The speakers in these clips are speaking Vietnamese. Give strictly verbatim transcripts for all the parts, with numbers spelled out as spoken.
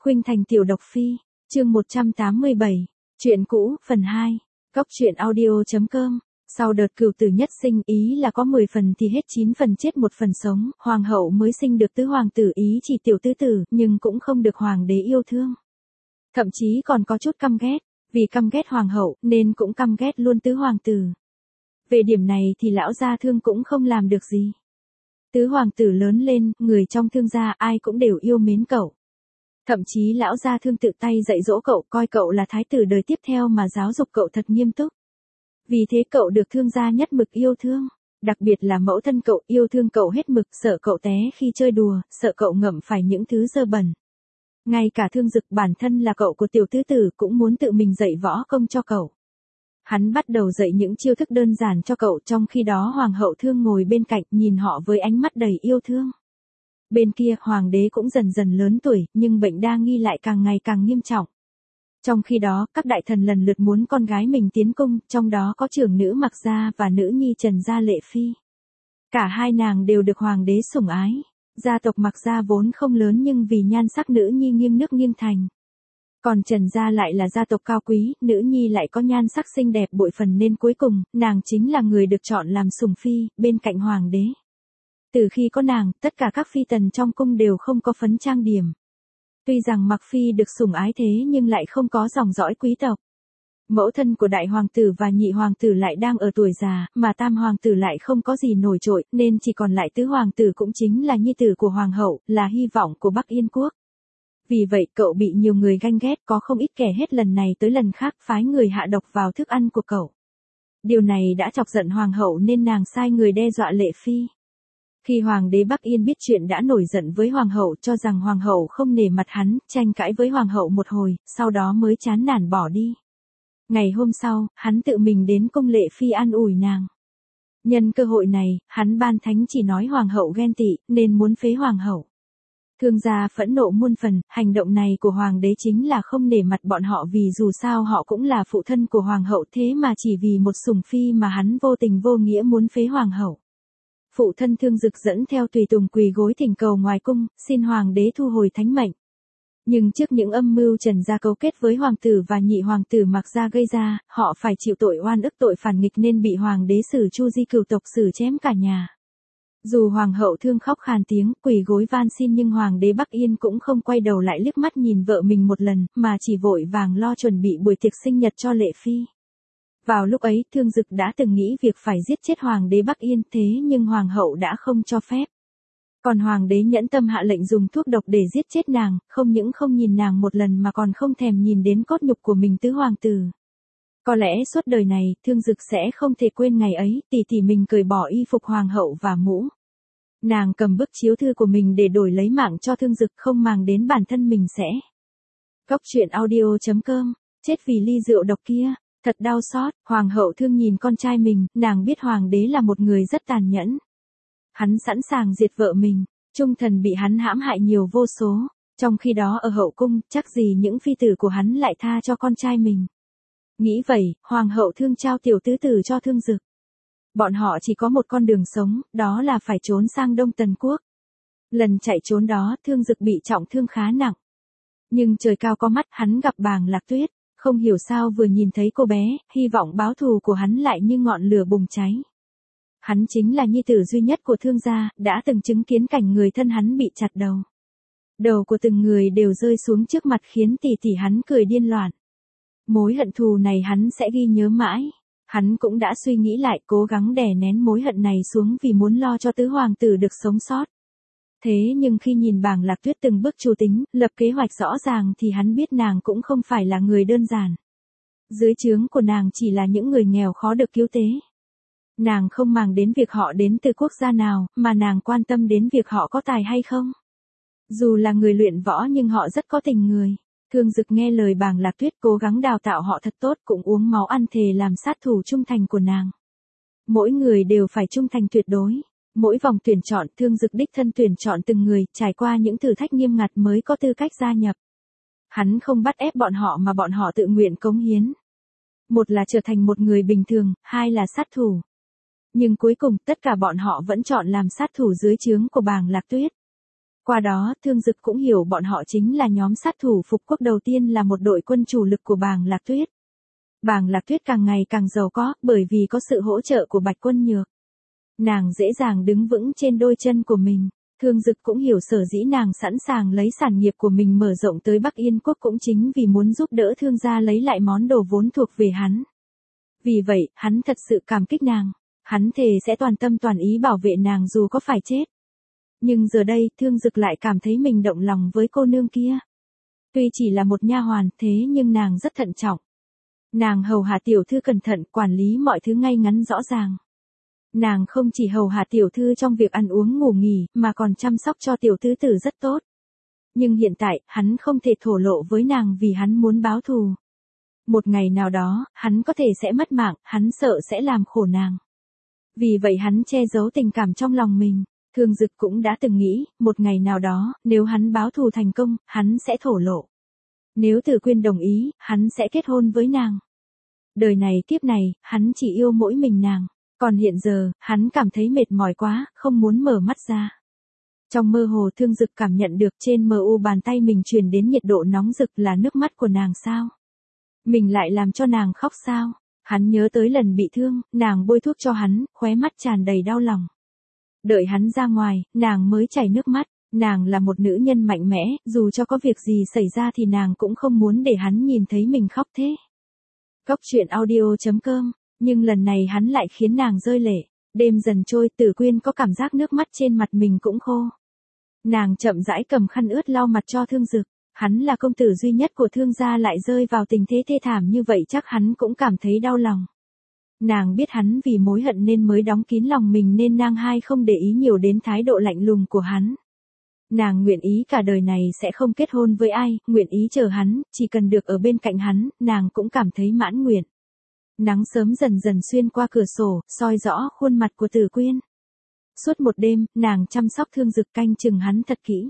Khuynh Thành tiểu độc phi, chương một trăm tám mươi bảy, chuyện cũ, phần hai, Cốc truyện audio chấm com. Sau đợt cửu tử nhất sinh, ý là có mười phần thì hết chín phần chết một phần sống, hoàng hậu mới sinh được tứ hoàng tử, ý chỉ tiểu tứ tử, nhưng cũng không được hoàng đế yêu thương. Thậm chí còn có chút căm ghét, vì căm ghét hoàng hậu, nên cũng căm ghét luôn tứ hoàng tử. Về điểm này thì lão gia Thương cũng không làm được gì. Tứ hoàng tử lớn lên, người trong Thương gia ai cũng đều yêu mến cậu. Thậm chí lão gia Thương tự tay dạy dỗ cậu, coi cậu là thái tử đời tiếp theo mà giáo dục cậu thật nghiêm túc. Vì thế cậu được Thương gia nhất mực yêu thương, đặc biệt là mẫu thân cậu yêu thương cậu hết mực, sợ cậu té khi chơi đùa, sợ cậu ngậm phải những thứ dơ bẩn. Ngay cả Thương Dực bản thân là cậu của tiểu tứ tử cũng muốn tự mình dạy võ công cho cậu. Hắn bắt đầu dạy những chiêu thức đơn giản cho cậu, trong khi đó hoàng hậu Thương ngồi bên cạnh nhìn họ với ánh mắt đầy yêu thương. Bên kia hoàng đế cũng dần dần lớn tuổi, nhưng bệnh đa nghi lại càng ngày càng nghiêm trọng. Trong khi đó, các đại thần lần lượt muốn con gái mình tiến cung, trong đó có trưởng nữ Mạc Gia và nữ nhi Trần Gia Lệ Phi. Cả hai nàng đều được hoàng đế sủng ái. Gia tộc Mạc Gia vốn không lớn nhưng vì nhan sắc nữ nhi nghiêng nước nghiêng thành. Còn Trần Gia lại là gia tộc cao quý, nữ nhi lại có nhan sắc xinh đẹp bội phần nên cuối cùng, nàng chính là người được chọn làm sủng phi, bên cạnh hoàng đế. Từ khi có nàng, tất cả các phi tần trong cung đều không có phấn trang điểm. Tuy rằng Mạc Phi được sủng ái thế nhưng lại không có dòng dõi quý tộc. Mẫu thân của đại hoàng tử và nhị hoàng tử lại đang ở tuổi già, mà tam hoàng tử lại không có gì nổi trội, nên chỉ còn lại tứ hoàng tử cũng chính là nhi tử của hoàng hậu, là hy vọng của Bắc Yên quốc. Vì vậy cậu bị nhiều người ganh ghét, có không ít kẻ hết lần này tới lần khác phái người hạ độc vào thức ăn của cậu. Điều này đã chọc giận hoàng hậu nên nàng sai người đe dọa Lệ Phi. Khi hoàng đế Bắc Yên biết chuyện đã nổi giận với hoàng hậu, cho rằng hoàng hậu không nể mặt hắn, tranh cãi với hoàng hậu một hồi, sau đó mới chán nản bỏ đi. Ngày hôm sau, hắn tự mình đến cung Lệ Phi an ủi nàng. Nhân cơ hội này, hắn ban thánh chỉ nói hoàng hậu ghen tị, nên muốn phế hoàng hậu. Thương gia phẫn nộ muôn phần, hành động này của hoàng đế chính là không nể mặt bọn họ, vì dù sao họ cũng là phụ thân của hoàng hậu, thế mà chỉ vì một sủng phi mà hắn vô tình vô nghĩa muốn phế hoàng hậu. Phụ thân Thương Dực dẫn theo tùy tùng quỳ gối thỉnh cầu ngoài cung, xin hoàng đế thu hồi thánh mệnh. Nhưng trước những âm mưu Trần gia cấu kết với hoàng tử và nhị hoàng tử Mạc Gia gây ra, họ phải chịu tội oan ức, tội phản nghịch nên bị hoàng đế xử chu di cửu tộc, xử chém cả nhà. Dù hoàng hậu Thương khóc khan tiếng, quỳ gối van xin, nhưng hoàng đế Bắc Yên cũng không quay đầu lại liếc mắt nhìn vợ mình một lần, mà chỉ vội vàng lo chuẩn bị buổi tiệc sinh nhật cho Lệ Phi. Vào lúc ấy, Thương Dực đã từng nghĩ việc phải giết chết hoàng đế Bắc Yên, thế nhưng hoàng hậu đã không cho phép. Còn hoàng đế nhẫn tâm hạ lệnh dùng thuốc độc để giết chết nàng, không những không nhìn nàng một lần mà còn không thèm nhìn đến cốt nhục của mình tứ hoàng tử. Có lẽ suốt đời này, Thương Dực sẽ không thể quên ngày ấy, tỷ tỷ mình cởi bỏ y phục hoàng hậu và mũ. Nàng cầm bức chiếu thư của mình để đổi lấy mạng cho Thương Dực, không màng đến bản thân mình sẽ. Cốc truyện audio chấm com, chết vì ly rượu độc kia. Thật đau xót, hoàng hậu Thương nhìn con trai mình, nàng biết hoàng đế là một người rất tàn nhẫn. Hắn sẵn sàng diệt vợ mình, trung thần bị hắn hãm hại nhiều vô số, trong khi đó ở hậu cung, chắc gì những phi tử của hắn lại tha cho con trai mình. Nghĩ vậy, hoàng hậu Thương trao tiểu tứ tử cho Thương Dực. Bọn họ chỉ có một con đường sống, đó là phải trốn sang Đông Tần quốc. Lần chạy trốn đó, Thương Dực bị trọng thương khá nặng. Nhưng trời cao có mắt, hắn gặp Bàng Lạc Tuyết. Không hiểu sao vừa nhìn thấy cô bé, hy vọng báo thù của hắn lại như ngọn lửa bùng cháy. Hắn chính là nhi tử duy nhất của Thương gia, đã từng chứng kiến cảnh người thân hắn bị chặt đầu. Đầu của từng người đều rơi xuống trước mặt khiến tỷ tỷ hắn cười điên loạn. Mối hận thù này hắn sẽ ghi nhớ mãi. Hắn cũng đã suy nghĩ lại, cố gắng đè nén mối hận này xuống vì muốn lo cho tứ hoàng tử được sống sót. Thế nhưng khi nhìn Bàng Lạc Tuyết từng bước chủ tính, lập kế hoạch rõ ràng thì hắn biết nàng cũng không phải là người đơn giản. Dưới trướng của nàng chỉ là những người nghèo khó được cứu tế. Nàng không màng đến việc họ đến từ quốc gia nào, mà nàng quan tâm đến việc họ có tài hay không. Dù là người luyện võ nhưng họ rất có tình người. Thương Dực nghe lời Bàng Lạc Tuyết, cố gắng đào tạo họ thật tốt, cũng uống máu ăn thề làm sát thủ trung thành của nàng. Mỗi người đều phải trung thành tuyệt đối. Mỗi vòng tuyển chọn, Thương Dực đích thân tuyển chọn từng người, trải qua những thử thách nghiêm ngặt mới có tư cách gia nhập. Hắn không bắt ép bọn họ mà bọn họ tự nguyện cống hiến. Một là trở thành một người bình thường, hai là sát thủ. Nhưng cuối cùng, tất cả bọn họ vẫn chọn làm sát thủ dưới trướng của Bàng Lạc Tuyết. Qua đó, Thương Dực cũng hiểu bọn họ chính là nhóm sát thủ phục quốc đầu tiên, là một đội quân chủ lực của Bàng Lạc Tuyết. Bàng Lạc Tuyết càng ngày càng giàu có, bởi vì có sự hỗ trợ của Bạch Quân Nhược. Nàng dễ dàng đứng vững trên đôi chân của mình. Thương Dực cũng hiểu sở dĩ nàng sẵn sàng lấy sản nghiệp của mình mở rộng tới Bắc Yên Quốc cũng chính vì muốn giúp đỡ Thương gia lấy lại món đồ vốn thuộc về hắn. Vì vậy, hắn thật sự cảm kích nàng. Hắn thề sẽ toàn tâm toàn ý bảo vệ nàng dù có phải chết. Nhưng giờ đây, Thương Dực lại cảm thấy mình động lòng với cô nương kia. Tuy chỉ là một nha hoàn, thế nhưng nàng rất thận trọng. Nàng hầu hạ tiểu thư cẩn thận, quản lý mọi thứ ngay ngắn rõ ràng. Nàng không chỉ hầu hạ tiểu thư trong việc ăn uống ngủ nghỉ, mà còn chăm sóc cho tiểu tứ tử rất tốt. Nhưng hiện tại, hắn không thể thổ lộ với nàng vì hắn muốn báo thù. Một ngày nào đó, hắn có thể sẽ mất mạng, hắn sợ sẽ làm khổ nàng. Vì vậy hắn che giấu tình cảm trong lòng mình. Thương Dực cũng đã từng nghĩ, một ngày nào đó, nếu hắn báo thù thành công, hắn sẽ thổ lộ. Nếu Tử Quyên đồng ý, hắn sẽ kết hôn với nàng. Đời này kiếp này, hắn chỉ yêu mỗi mình nàng. Còn hiện giờ, hắn cảm thấy mệt mỏi quá, không muốn mở mắt ra. Trong mơ hồ Thương Dực cảm nhận được trên mờ u bàn tay mình truyền đến nhiệt độ nóng rực, là nước mắt của nàng sao? Mình lại làm cho nàng khóc sao? Hắn nhớ tới lần bị thương, nàng bôi thuốc cho hắn, khóe mắt tràn đầy đau lòng. Đợi hắn ra ngoài, nàng mới chảy nước mắt. Nàng là một nữ nhân mạnh mẽ, dù cho có việc gì xảy ra thì nàng cũng không muốn để hắn nhìn thấy mình khóc thế. Cóc truyện audio chấm com. Nhưng lần này hắn lại khiến nàng rơi lệ. Đêm dần trôi, Tử Quyên có cảm giác nước mắt trên mặt mình cũng khô. Nàng chậm rãi cầm khăn ướt lau mặt cho Thương Dực. Hắn là công tử duy nhất của Thương gia lại rơi vào tình thế thê thảm như vậy, chắc hắn cũng cảm thấy đau lòng. Nàng biết hắn vì mối hận nên mới đóng kín lòng mình, nên nàng hai không để ý nhiều đến thái độ lạnh lùng của hắn. Nàng nguyện ý cả đời này sẽ không kết hôn với ai, nguyện ý chờ hắn, chỉ cần được ở bên cạnh hắn, nàng cũng cảm thấy mãn nguyện. Nắng sớm dần dần xuyên qua cửa sổ, soi rõ khuôn mặt của Tử Quyên. Suốt một đêm, nàng chăm sóc Thương Dực, canh chừng hắn thật kỹ.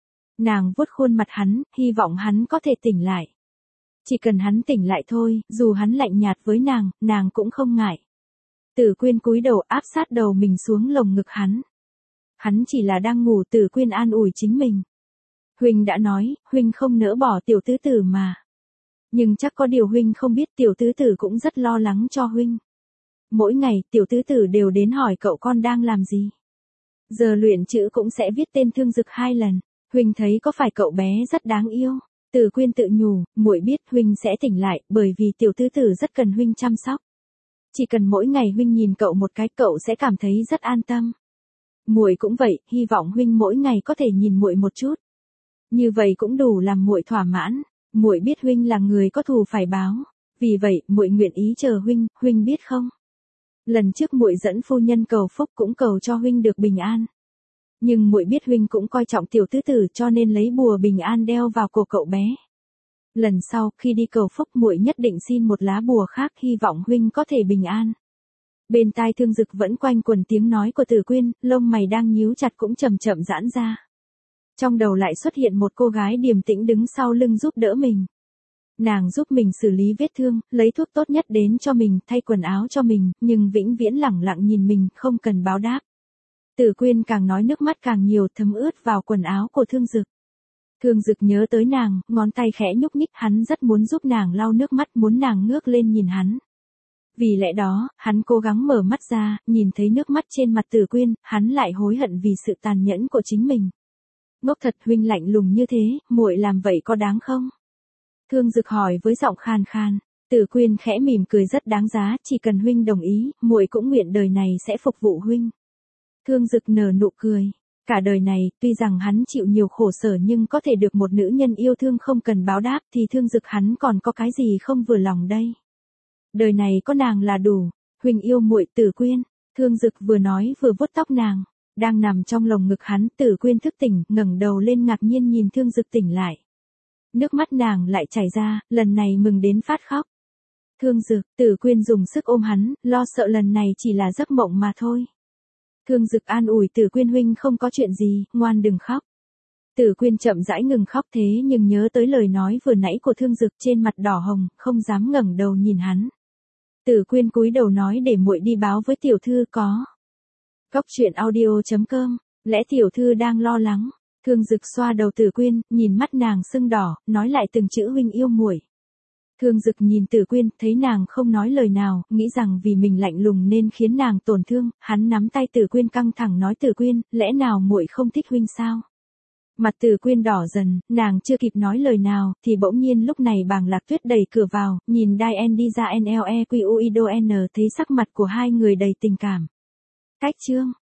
Nàng vuốt khuôn mặt hắn, hy vọng hắn có thể tỉnh lại. Chỉ cần hắn tỉnh lại thôi, dù hắn lạnh nhạt với nàng, nàng cũng không ngại. Tử Quyên cúi đầu áp sát đầu mình xuống lồng ngực hắn. Hắn chỉ là đang ngủ, Tử Quyên an ủi chính mình. Huynh đã nói, huynh không nỡ bỏ tiểu tứ tử mà. Nhưng chắc có điều huynh không biết, tiểu tứ tử cũng rất lo lắng cho huynh. Mỗi ngày, tiểu tứ tử đều đến hỏi cậu con đang làm gì. Giờ luyện chữ cũng sẽ viết tên Thương Dực hai lần. Huynh thấy có phải cậu bé rất đáng yêu? Tử Quyên tự nhủ, muội biết huynh sẽ tỉnh lại, bởi vì tiểu tứ tử rất cần huynh chăm sóc. Chỉ cần mỗi ngày huynh nhìn cậu một cái, cậu sẽ cảm thấy rất an tâm. Muội cũng vậy, hy vọng huynh mỗi ngày có thể nhìn muội một chút. Như vậy cũng đủ làm muội thỏa mãn. Muội biết huynh là người có thù phải báo, vì vậy muội nguyện ý chờ huynh, huynh biết không? Lần trước muội dẫn phu nhân cầu phúc cũng cầu cho huynh được bình an. Nhưng muội biết huynh cũng coi trọng tiểu tứ tử, cho nên lấy bùa bình an đeo vào cổ cậu bé. Lần sau, khi đi cầu phúc, muội nhất định xin một lá bùa khác, hy vọng huynh có thể bình an. Bên tai Thương Dực vẫn quanh quẩn tiếng nói của Tử Quyên, lông mày đang nhíu chặt cũng chậm chậm giãn ra. Trong đầu lại xuất hiện một cô gái điềm tĩnh đứng sau lưng giúp đỡ mình. Nàng giúp mình xử lý vết thương, lấy thuốc tốt nhất đến cho mình, thay quần áo cho mình, nhưng vĩnh viễn lẳng lặng nhìn mình, không cần báo đáp. Tử Quyên càng nói nước mắt càng nhiều, thấm ướt vào quần áo của Thương Dực. Thương Dực nhớ tới nàng, ngón tay khẽ nhúc nhích, hắn rất muốn giúp nàng lau nước mắt, muốn nàng ngước lên nhìn hắn. Vì lẽ đó, hắn cố gắng mở mắt ra, nhìn thấy nước mắt trên mặt Tử Quyên, hắn lại hối hận vì sự tàn nhẫn của chính mình. Ngốc thật, huynh lạnh lùng như thế, muội làm vậy có đáng không? Thương Dực hỏi với giọng khan khan. Tử Quyên khẽ mỉm cười, rất đáng giá, chỉ cần huynh đồng ý, muội cũng nguyện đời này sẽ phục vụ huynh. Thương Dực nở nụ cười. Cả đời này, tuy rằng hắn chịu nhiều khổ sở nhưng có thể được một nữ nhân yêu thương không cần báo đáp thì Thương Dực hắn còn có cái gì không vừa lòng đây. Đời này có nàng là đủ. Huynh yêu muội, Tử Quyên. Thương Dực vừa nói vừa vuốt tóc nàng. Đang nằm trong lồng ngực hắn, Tử Quyên thức tỉnh, ngẩng đầu lên ngạc nhiên nhìn Thương Dực tỉnh lại. Nước mắt nàng lại chảy ra, lần này mừng đến phát khóc. Thương Dực, Tử Quyên dùng sức ôm hắn, lo sợ lần này chỉ là giấc mộng mà thôi. Thương Dực an ủi Tử Quyên, huynh không có chuyện gì, ngoan đừng khóc. Tử Quyên chậm rãi ngừng khóc, thế nhưng nhớ tới lời nói vừa nãy của Thương Dực, trên mặt đỏ hồng, không dám ngẩng đầu nhìn hắn. Tử Quyên cúi đầu nói, để muội đi báo với tiểu thư có. Cóc truyện audio chấm com, lẽ tiểu thư đang lo lắng. Thương Dực xoa đầu Tử Quyên, nhìn mắt nàng sưng đỏ, nói lại từng chữ huynh yêu muội. Thương Dực nhìn Tử Quyên, thấy nàng không nói lời nào, nghĩ rằng vì mình lạnh lùng nên khiến nàng tổn thương, hắn nắm tay Tử Quyên căng thẳng nói Tử Quyên, lẽ nào muội không thích huynh sao? Mặt Tử Quyên đỏ dần, nàng chưa kịp nói lời nào, thì bỗng nhiên lúc này Bàng Lạc Tuyết đẩy cửa vào, nhìn Diane đi ra en lờ e quy u i đê o en thấy sắc mặt của hai người đầy tình cảm. Cách chương